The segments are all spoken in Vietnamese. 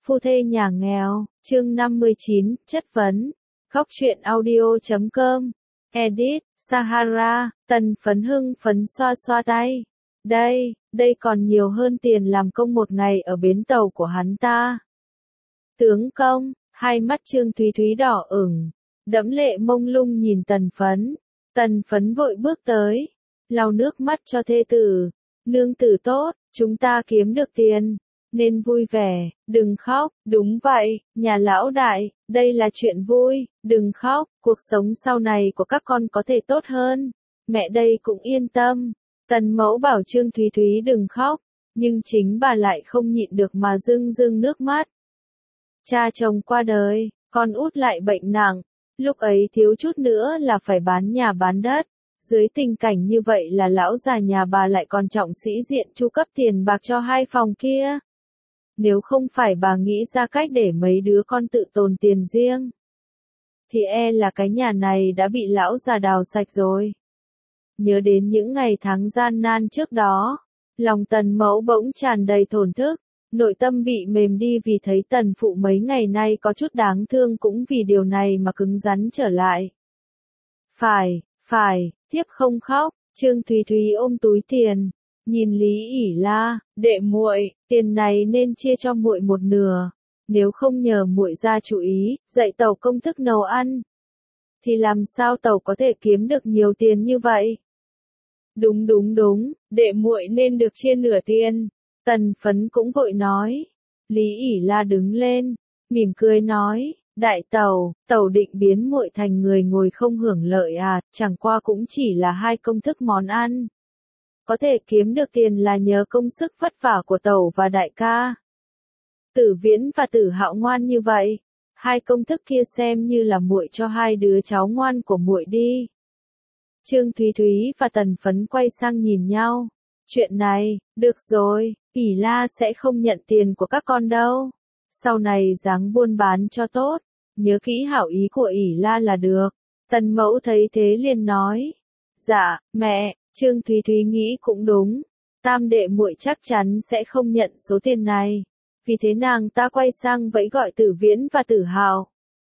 Phu thê nhà nghèo, chương 59, chất vấn. Khóc chuyện audio.com. Edit, Sahara, Tần Phấn hưng phấn xoa xoa tay. Đây còn nhiều hơn tiền làm công một ngày ở bến tàu của hắn ta. Tướng công, hai mắt Trương Thúy Thúy đỏ ửng, đẫm lệ mông lung nhìn Tần Phấn. Tần Phấn vội bước tới, lau nước mắt cho thê tử. Nương tử tốt, chúng ta kiếm được tiền, nên vui vẻ, đừng khóc. Đúng vậy, nhà lão đại, đây là chuyện vui, đừng khóc, cuộc sống sau này của các con có thể tốt hơn. Mẹ đây cũng yên tâm. Tần mẫu bảo Trương Thúy Thúy đừng khóc, nhưng chính bà lại không nhịn được mà rưng rưng nước mắt. Cha chồng qua đời, con út lại bệnh nặng, lúc ấy thiếu chút nữa là phải bán nhà bán đất. Dưới tình cảnh như vậy là lão già nhà bà lại còn trọng sĩ diện chu cấp tiền bạc cho hai phòng kia. Nếu không phải bà nghĩ ra cách để mấy đứa con tự tồn tiền riêng, thì là cái nhà này đã bị lão già đào sạch rồi. Nhớ đến những ngày tháng gian nan trước đó, lòng Tần mẫu bỗng tràn đầy thổn thức, nội tâm bị mềm đi vì thấy Tần phụ mấy ngày nay có chút đáng thương, cũng vì điều này mà cứng rắn trở lại. Phải, thiếp không khóc. Trương Thúy Thúy ôm túi tiền, nhìn Lý ỉ la, đệ muội, tiền này nên chia cho muội một nửa, nếu không nhờ muội ra chú ý, dạy tẩu công thức nấu ăn, thì làm sao tẩu có thể kiếm được nhiều tiền như vậy? Đúng, đệ muội nên được chia nửa tiền. Tần Phấn cũng vội nói. Lý ỉ la đứng lên, mỉm cười nói, đại tẩu, tẩu định biến muội thành người ngồi không hưởng lợi à, chẳng qua cũng chỉ là hai công thức món ăn. Có thể kiếm được tiền là nhờ công sức vất vả của tẩu và đại ca. Tử Viễn và Tử Hạo ngoan như vậy, hai công thức kia xem như là muội cho hai đứa cháu ngoan của muội đi. Trương Thúy Thúy và Tần Phấn quay sang nhìn nhau. Chuyện này, được rồi, ỉ la sẽ không nhận tiền của các con đâu. Sau này dáng buôn bán cho tốt, nhớ kỹ hảo ý của ỉ la là được. Tần mẫu thấy thế liền nói. Dạ, mẹ, Trương Thúy Thúy nghĩ cũng đúng. Tam đệ muội chắc chắn sẽ không nhận số tiền này. Vì thế nàng ta quay sang vẫy gọi Tử Viễn và Tử Hạo.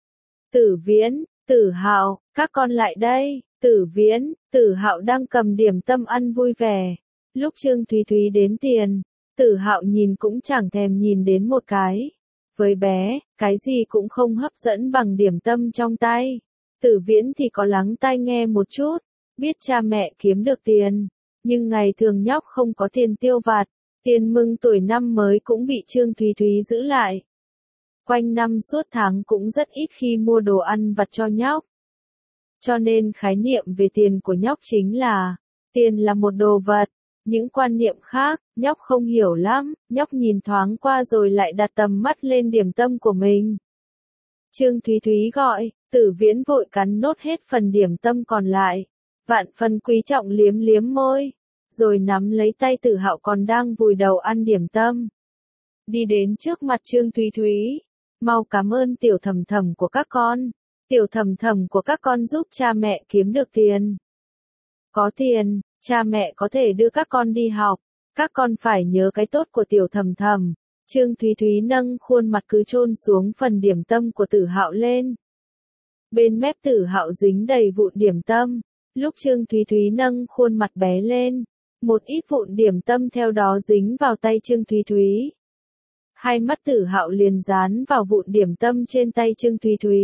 Tử Viễn, Tử Hạo, các con lại đây. Tử Viễn, Tử Hạo đang cầm điểm tâm ăn vui vẻ. Lúc Trương Thúy Thúy đếm tiền, Tử Hạo nhìn cũng chẳng thèm nhìn đến một cái. Với bé, cái gì cũng không hấp dẫn bằng điểm tâm trong tay. Tử Viễn thì có lắng tai nghe một chút, biết cha mẹ kiếm được tiền, nhưng ngày thường nhóc không có tiền tiêu vặt, tiền mừng tuổi năm mới cũng bị Trương Thúy Thúy giữ lại. Quanh năm suốt tháng cũng rất ít khi mua đồ ăn vặt cho nhóc. Cho nên khái niệm về tiền của nhóc chính là, tiền là một đồ vật. Những quan niệm khác, nhóc không hiểu lắm, nhóc nhìn thoáng qua rồi lại đặt tầm mắt lên điểm tâm của mình. Trương Thúy Thúy gọi, Tử Viễn vội cắn nốt hết phần điểm tâm còn lại. Vạn phần quý trọng liếm liếm môi, rồi nắm lấy tay Tử Hạo còn đang vùi đầu ăn điểm tâm. Đi đến trước mặt Trương Thúy Thúy, mau cảm ơn tiểu thầm thầm của các con. Tiểu thầm thầm của các con giúp cha mẹ kiếm được tiền. Có tiền, cha mẹ có thể đưa các con đi học, các con phải nhớ cái tốt của tiểu thầm thầm. Trương Thúy Thúy nâng khuôn mặt cứ chôn xuống phần điểm tâm của Tử Hạo lên. Bên mép Tử Hạo dính đầy vụn điểm tâm, lúc Trương Thúy Thúy nâng khuôn mặt bé lên, một ít vụn điểm tâm theo đó dính vào tay Trương Thúy Thúy. Hai mắt Tử Hạo liền dán vào vụn điểm tâm trên tay Trương Thúy Thúy.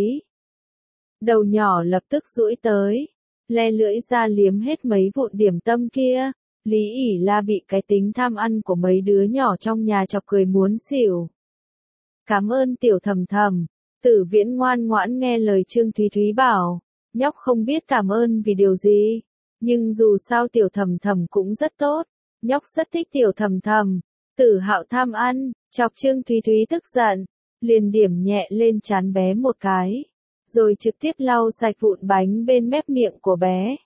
Đầu nhỏ lập tức duỗi tới, le lưỡi ra liếm hết mấy vụn điểm tâm kia. Lý ỉ la bị cái tính tham ăn của mấy đứa nhỏ trong nhà chọc cười muốn xỉu. Cảm ơn tiểu thầm thầm. Tử Viễn ngoan ngoãn nghe lời Trương Thúy Thúy bảo, nhóc không biết cảm ơn vì điều gì, nhưng dù sao tiểu thầm thầm cũng rất tốt, nhóc rất thích tiểu thầm thầm. Tử Hạo tham ăn, chọc Trương Thúy Thúy tức giận, liền điểm nhẹ lên trán bé một cái, rồi trực tiếp lau sạch vụn bánh bên mép miệng của bé.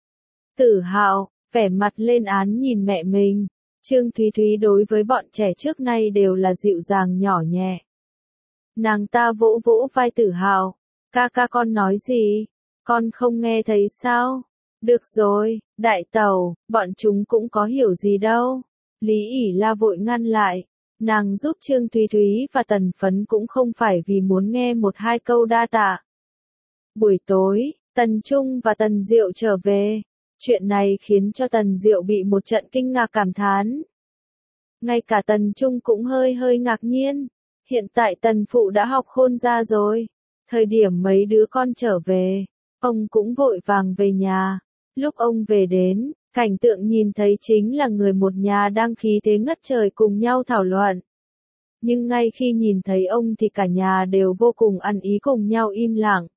Tử Hạo, vẻ mặt lên án nhìn mẹ mình. Trương Thúy Thúy đối với bọn trẻ trước nay đều là dịu dàng nhỏ nhẹ. Nàng ta vỗ vỗ vai Tử Hạo, ca con nói gì? Con không nghe thấy sao? Được rồi, đại tẩu, bọn chúng cũng có hiểu gì đâu. Lý ỉ la vội ngăn lại, Nàng giúp Trương Thúy Thúy và Tần Phấn cũng không phải vì muốn nghe một hai câu đa tạ. Buổi tối, Tần Trung và Tần Diệu trở về. Chuyện này khiến cho Tần Diệu bị một trận kinh ngạc cảm thán. Ngay cả Tần Trung cũng hơi ngạc nhiên. Hiện tại Tần Phụ đã học khôn ra rồi. Thời điểm mấy đứa con trở về, ông cũng vội vàng về nhà. Lúc ông về đến, cảnh tượng nhìn thấy chính là người một nhà đang khí thế ngất trời cùng nhau thảo luận. Nhưng ngay khi nhìn thấy ông thì cả nhà đều vô cùng ăn ý cùng nhau im lặng.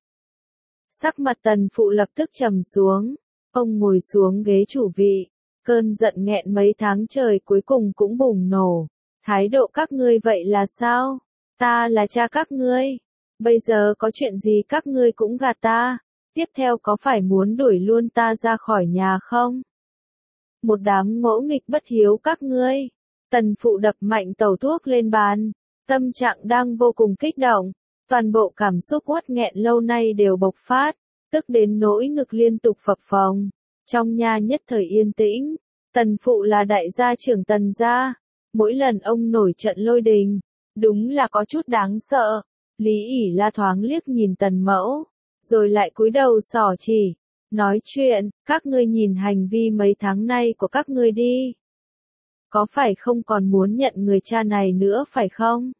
Sắc mặt Tần Phụ lập tức trầm xuống. Ông ngồi xuống ghế chủ vị. Cơn giận nghẹn mấy tháng trời cuối cùng cũng bùng nổ. Thái độ các ngươi vậy là sao? Ta là cha các ngươi. Bây giờ có chuyện gì các ngươi cũng gạt ta. Tiếp theo có phải muốn đuổi luôn ta ra khỏi nhà không? Một đám ngỗ nghịch bất hiếu các ngươi. Tần Phụ đập mạnh tẩu thuốc lên bàn. Tâm trạng đang vô cùng kích động. Toàn bộ cảm xúc uất nghẹn lâu nay đều bộc phát. Tức đến nỗi ngực liên tục phập phồng. Trong nhà nhất thời yên tĩnh. Tần Phụ là đại gia trưởng Tần gia. Mỗi lần ông nổi trận lôi đình, đúng là có chút đáng sợ. Lý ỉ la thoáng liếc nhìn Tần Mẫu, rồi lại cúi đầu xỏ chỉ. Nói chuyện, các ngươi nhìn hành vi mấy tháng nay của các ngươi đi. Có phải không còn muốn nhận người cha này nữa phải không?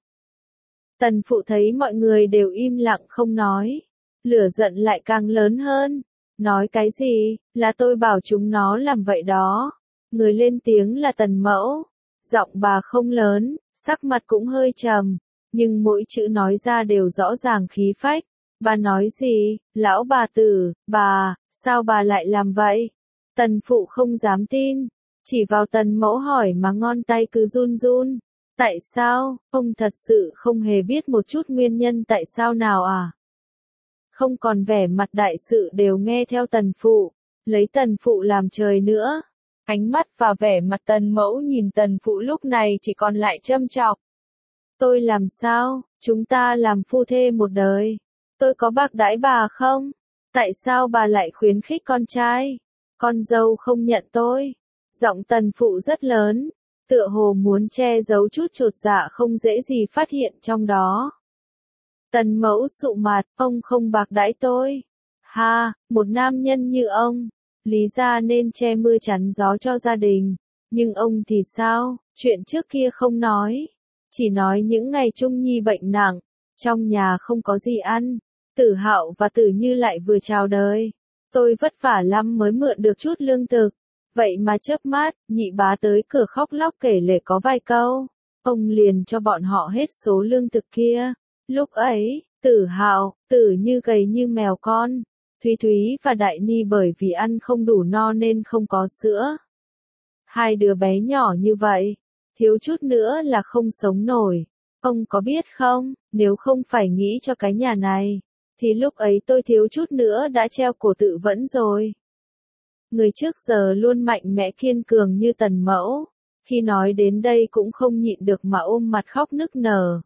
Tần Phụ thấy mọi người đều im lặng không nói. Lửa giận lại càng lớn hơn. Nói cái gì, là tôi bảo chúng nó làm vậy đó. Người lên tiếng là Tần Mẫu. Giọng bà không lớn, sắc mặt cũng hơi trầm. Nhưng mỗi chữ nói ra đều rõ ràng khí phách. Bà nói gì, lão bà tử, bà, sao bà lại làm vậy? Tần Phụ không dám tin. Chỉ vào Tần Mẫu hỏi mà ngón tay cứ run run. Tại sao, ông thật sự không hề biết một chút nguyên nhân tại sao nào à? Không còn vẻ mặt đại sự đều nghe theo Tần Phụ, lấy Tần Phụ làm trời nữa. Ánh mắt và vẻ mặt Tần Mẫu nhìn Tần Phụ lúc này chỉ còn lại châm chọc. Tôi làm sao, chúng ta làm phu thê một đời. Tôi có bạc đãi bà không? Tại sao bà lại khuyến khích con trai? Con dâu không nhận tôi. Giọng Tần Phụ rất lớn, tựa hồ muốn che giấu chút chột dạ không dễ gì phát hiện trong đó. Tần Mẫu sụ mặt, ông không bạc đãi tôi. Ha, một nam nhân như ông, lý ra nên che mưa chắn gió cho gia đình. Nhưng ông thì sao, chuyện trước kia không nói. Chỉ nói những ngày Trung Nhi bệnh nặng, trong nhà không có gì ăn. Tử Hạo và Tử Như lại vừa chào đời. Tôi vất vả lắm mới mượn được chút lương thực. Vậy mà chớp mắt, nhị bá tới cửa khóc lóc kể lể có vài câu. Ông liền cho bọn họ hết số lương thực kia. Lúc ấy, Tử Hạo, Tử Như gầy như mèo con. Thúy Thúy và Đại Ni bởi vì ăn không đủ no nên không có sữa. Hai đứa bé nhỏ như vậy, thiếu chút nữa là không sống nổi. Ông có biết không, nếu không phải nghĩ cho cái nhà này, thì lúc ấy tôi thiếu chút nữa đã treo cổ tự vẫn rồi. Người trước giờ luôn mạnh mẽ kiên cường như Tần Mẫu, khi nói đến đây cũng không nhịn được mà ôm mặt khóc nức nở.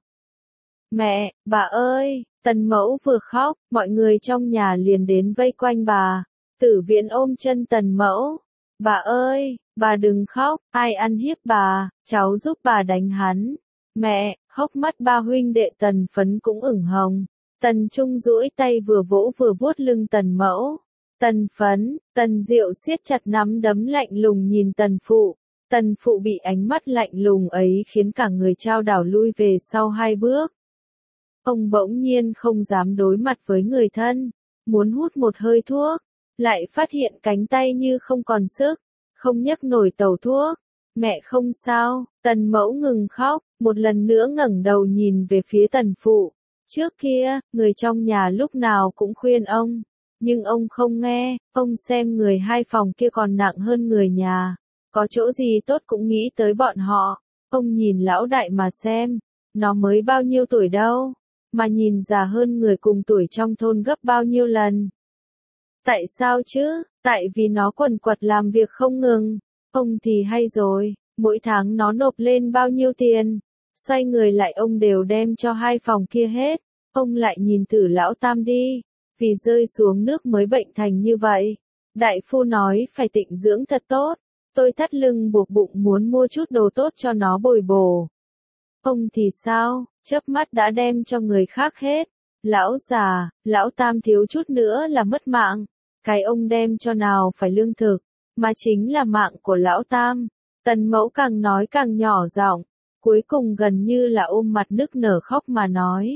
Mẹ, bà ơi, Tần Mẫu vừa khóc, mọi người trong nhà liền đến vây quanh bà. Tử Viễn ôm chân Tần Mẫu. Bà ơi, bà đừng khóc, ai ăn hiếp bà, cháu giúp bà đánh hắn. Mẹ, hốc mắt ba huynh đệ Tần Phấn cũng ửng hồng. Tần Trung duỗi tay vừa vỗ vừa vuốt lưng Tần Mẫu. Tần Phấn, Tần Diệu siết chặt nắm đấm lạnh lùng nhìn Tần Phụ. Tần Phụ bị ánh mắt lạnh lùng ấy khiến cả người chao đảo lui về sau hai bước. Ông bỗng nhiên không dám đối mặt với người thân, muốn hút một hơi thuốc, lại phát hiện cánh tay như không còn sức, không nhấc nổi tẩu thuốc. Mẹ không sao, Tần Mẫu ngừng khóc, một lần nữa ngẩng đầu nhìn về phía Tần Phụ. Trước kia, người trong nhà lúc nào cũng khuyên ông, nhưng ông không nghe, ông xem người hai phòng kia còn nặng hơn người nhà. Có chỗ gì tốt cũng nghĩ tới bọn họ. Ông nhìn lão đại mà xem, nó mới bao nhiêu tuổi đâu, mà nhìn già hơn người cùng tuổi trong thôn gấp bao nhiêu lần. Tại sao chứ? Tại vì nó quần quật làm việc không ngừng. Ông thì hay rồi, mỗi tháng nó nộp lên bao nhiêu tiền. Xoay người lại ông đều đem cho hai phòng kia hết. Ông lại nhìn thử lão Tam đi, vì rơi xuống nước mới bệnh thành như vậy. Đại phu nói phải tịnh dưỡng thật tốt. Tôi thắt lưng buộc bụng muốn mua chút đồ tốt cho nó bồi bổ. Ông thì sao, chớp mắt đã đem cho người khác hết. Lão già, lão Tam thiếu chút nữa là mất mạng. Cái ông đem cho nào phải lương thực, mà chính là mạng của lão Tam. Tần Mẫu càng nói càng nhỏ giọng, cuối cùng gần như là ôm mặt nức nở khóc mà nói.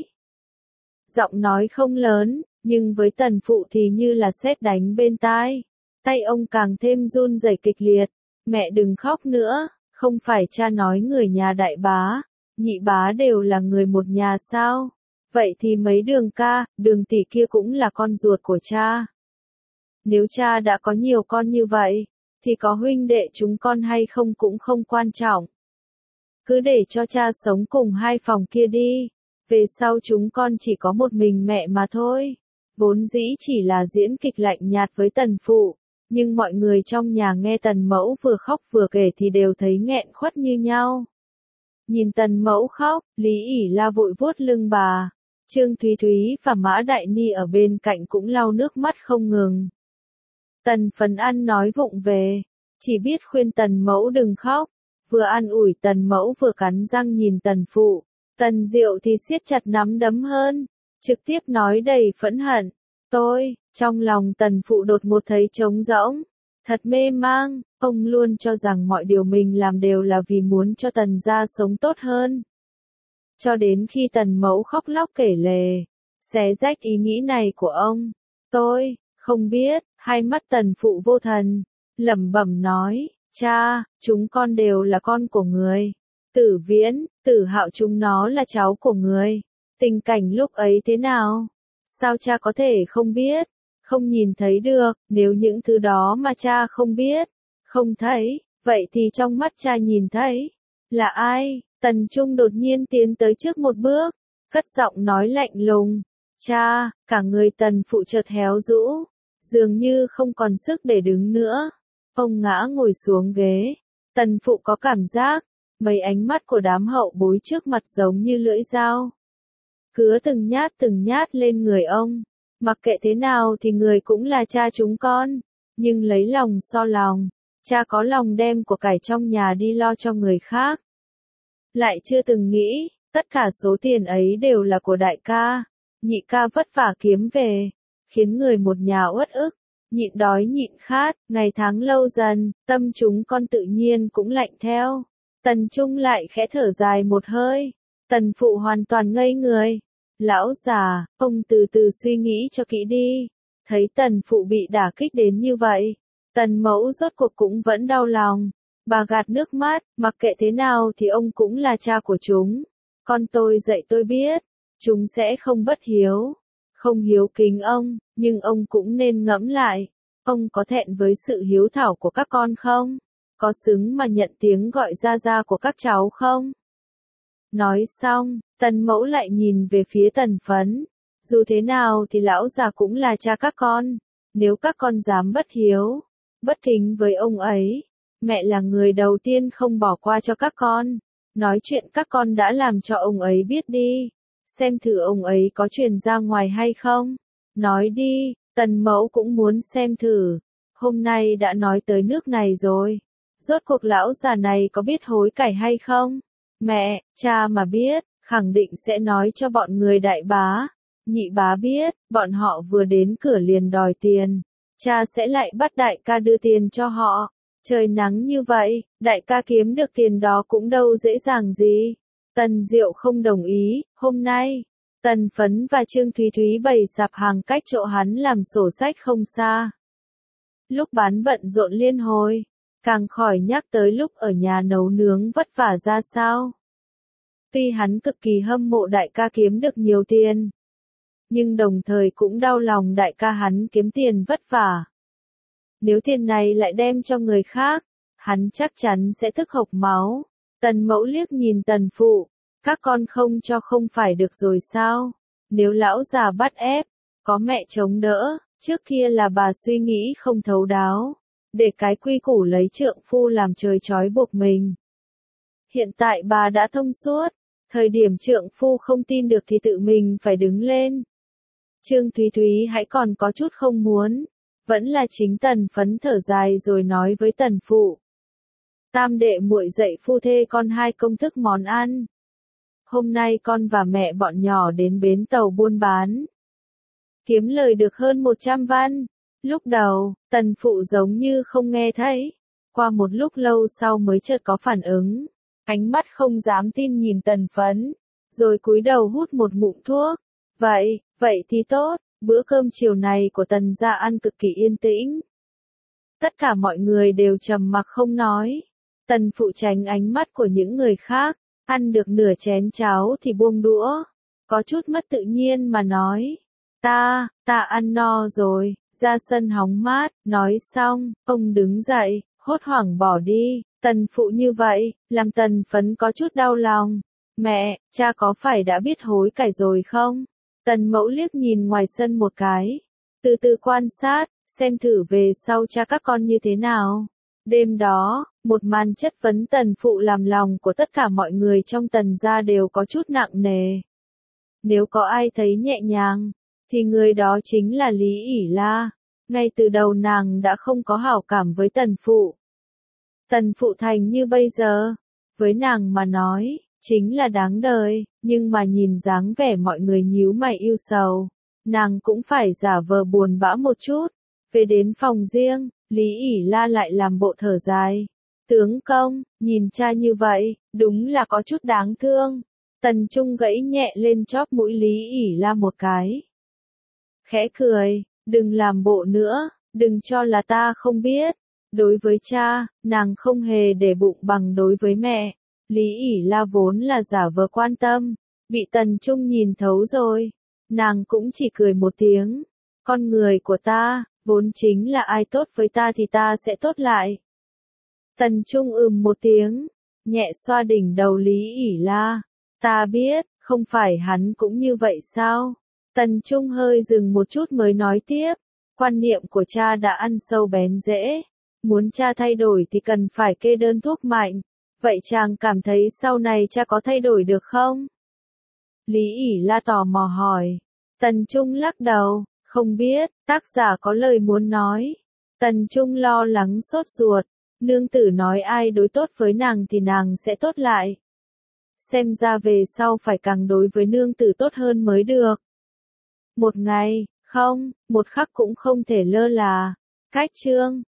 Giọng nói không lớn, nhưng với Tần Phụ thì như là sét đánh bên tai. Tay ông càng thêm run rẩy kịch liệt. Mẹ đừng khóc nữa, không phải cha nói người nhà đại bá, nhị bá đều là người một nhà sao? Vậy thì mấy Đường ca, Đường tỷ kia cũng là con ruột của cha. Nếu cha đã có nhiều con như vậy, thì có huynh đệ chúng con hay không cũng không quan trọng. Cứ để cho cha sống cùng hai phòng kia đi. Về sau chúng con chỉ có một mình mẹ mà thôi. Vốn dĩ chỉ là diễn kịch lạnh nhạt với Tần Phụ, nhưng mọi người trong nhà nghe Tần Mẫu vừa khóc vừa kể thì đều thấy nghẹn khuất như nhau. Nhìn Tần Mẫu khóc, Lý ỉ La vội vuốt lưng bà. Trương Thúy Thúy và Mã Đại Ni ở bên cạnh cũng lau nước mắt không ngừng. Tần Phấn Ăn nói vụng về, chỉ biết khuyên Tần Mẫu đừng khóc, vừa an ủi Tần Mẫu vừa cắn răng nhìn Tần Phụ. Tần Diệu thì siết chặt nắm đấm hơn, trực tiếp nói đầy phẫn hận. Trong lòng Tần Phụ đột ngột thấy trống rỗng, thật mê mang, ông luôn cho rằng mọi điều mình làm đều là vì muốn cho Tần gia sống tốt hơn. Cho đến khi Tần Mẫu khóc lóc kể lể, xé rách ý nghĩ này của ông. Tôi không biết, hai mắt Tần Phụ vô thần, lẩm bẩm nói, cha, chúng con đều là con của người. Tử Viễn, Tử Hạo chúng nó là cháu của người. Tình cảnh lúc ấy thế nào? Sao cha có thể không biết? Không nhìn thấy được, nếu những thứ đó mà cha không biết, không thấy, vậy thì trong mắt cha nhìn thấy. Là ai? Tần Trung đột nhiên tiến tới trước một bước, cất giọng nói lạnh lùng. Cha, cả người Tần Phụ chợt héo rũ, dường như không còn sức để đứng nữa. Ông ngã ngồi xuống ghế. Tần Phụ có cảm giác, mấy ánh mắt của đám hậu bối trước mặt giống như lưỡi dao. Cứa từng nhát lên người ông. Mặc kệ thế nào thì người cũng là cha chúng con. Nhưng lấy lòng so lòng, cha có lòng đem của cải trong nhà đi lo cho người khác. Lại chưa từng nghĩ, tất cả số tiền ấy đều là của đại ca. Nhị ca vất vả kiếm về, khiến người một nhà uất ức, nhịn đói nhịn khát, ngày tháng lâu dần, tâm chúng con tự nhiên cũng lạnh theo. Tần Trung lại khẽ thở dài một hơi. Tần Phụ hoàn toàn ngây người. Lão già, ông từ từ suy nghĩ cho kỹ đi. Thấy Tần Phụ bị đả kích đến như vậy, Tần Mẫu rốt cuộc cũng vẫn đau lòng. Bà gạt nước mắt, mặc kệ thế nào thì ông cũng là cha của chúng. Con tôi dạy tôi biết, chúng sẽ không bất hiếu, không hiếu kính ông, nhưng ông cũng nên ngẫm lại. Ông có thẹn với sự hiếu thảo của các con không? Có xứng mà nhận tiếng gọi ra của các cháu không? Nói xong, Tần Mẫu lại nhìn về phía Tần Phấn. Dù thế nào thì lão già cũng là cha các con. Nếu các con dám bất hiếu, bất kính với ông ấy, mẹ là người đầu tiên không bỏ qua cho các con. Nói chuyện các con đã làm cho ông ấy biết đi. Xem thử ông ấy có truyền ra ngoài hay không. Nói đi, Tần Mẫu cũng muốn xem thử. Hôm nay đã nói tới nước này rồi. Rốt cuộc lão già này có biết hối cải hay không? Mẹ, cha mà biết, khẳng định sẽ nói cho bọn người đại bá. Nhị bá biết, bọn họ vừa đến cửa liền đòi tiền. Cha sẽ lại bắt đại ca đưa tiền cho họ. Trời nắng như vậy, đại ca kiếm được tiền đó cũng đâu dễ dàng gì. Tần Diệu không đồng ý, hôm nay, Tần Phấn và Trương Thúy Thúy bày sạp hàng cách chỗ hắn làm sổ sách không xa. Lúc bán bận rộn liên hồi, càng khỏi nhắc tới lúc ở nhà nấu nướng vất vả ra sao. Tuy hắn cực kỳ hâm mộ đại ca kiếm được nhiều tiền, nhưng đồng thời cũng đau lòng đại ca hắn kiếm tiền vất vả. Nếu tiền này lại đem cho người khác, hắn chắc chắn sẽ tức hộc máu. Tần Mẫu liếc nhìn Tần Phụ, các con không cho không phải được rồi sao? Nếu lão già bắt ép, có mẹ chống đỡ, trước kia là bà suy nghĩ không thấu đáo, để cái quy củ lấy trượng phu làm trời trói buộc mình. Hiện tại bà đã thông suốt, thời điểm trượng phu không tin được thì tự mình phải đứng lên. Trương Thúy Thúy hãy còn có chút không muốn, vẫn là chính Tần Phấn thở dài rồi nói với Tần Phụ. Tam đệ muội dạy phu thê con hai công thức món ăn. hôm nay con và mẹ bọn nhỏ đến bến tàu buôn bán. Kiếm lời được hơn 100 văn. Lúc đầu, tần phụ giống như không nghe thấy. Qua một lúc lâu sau mới chợt có phản ứng. Ánh mắt không dám tin nhìn Tần Phấn. Rồi cúi đầu hút một ngụm thuốc. Vậy thì tốt. Bữa cơm chiều này của Tần gia ăn cực kỳ yên tĩnh. Tất cả mọi người đều trầm mặc không nói. Tần phụ tránh ánh mắt của những người khác. Ăn được nửa chén cháo thì buông đũa. Có chút mất tự nhiên mà nói. Ta ăn no rồi, ra sân hóng mát, nói xong, ông đứng dậy, hốt hoảng bỏ đi, Tần phụ như vậy, làm Tần Phấn có chút đau lòng. Mẹ, cha có phải đã biết hối cải rồi không? Tần mẫu liếc nhìn ngoài sân một cái, từ từ quan sát, xem thử về sau cha các con như thế nào. Đêm đó, một màn chất vấn Tần phụ làm lòng của tất cả mọi người trong Tần gia đều có chút nặng nề. Nếu có ai thấy nhẹ nhàng, thì người đó chính là Lý ỷ La. Ngay từ đầu nàng đã không có hảo cảm với tần phụ. Tần phụ thành như bây giờ, với nàng mà nói, chính là đáng đời, nhưng mà nhìn dáng vẻ mọi người nhíu mày yêu sầu, nàng cũng phải giả vờ buồn bã một chút. Về đến phòng riêng, Lý ỷ La lại làm bộ thở dài. Tướng công, nhìn cha như vậy, đúng là có chút đáng thương. Tần Trung gãy nhẹ lên chóp mũi Lý ỷ La một cái. Khẽ cười, đừng làm bộ nữa, đừng cho là ta không biết. Đối với cha, nàng không hề để bụng bằng đối với mẹ. Lý ỷ La vốn là giả vờ quan tâm, bị Tần Trung nhìn thấu rồi. Nàng cũng chỉ cười một tiếng. Con người của ta, vốn chính là ai tốt với ta thì ta sẽ tốt lại. Tần Trung một tiếng, nhẹ xoa đỉnh đầu Lý ỷ La. Ta biết, không phải hắn cũng như vậy sao? Tần Trung hơi dừng một chút mới nói tiếp. Quan niệm của cha đã ăn sâu bén rễ. Muốn cha thay đổi thì cần phải kê đơn thuốc mạnh. Vậy chàng cảm thấy sau này cha có thay đổi được không? Lý ỷ La tò mò hỏi. Tần Trung lắc đầu, không biết, tác giả có lời muốn nói. Tần Trung lo lắng sốt ruột. Nương tử nói ai đối tốt với nàng thì nàng sẽ tốt lại. Xem ra về sau phải càng đối với nương tử tốt hơn mới được. Một ngày, không, một khắc cũng không thể lơ là. Cách chương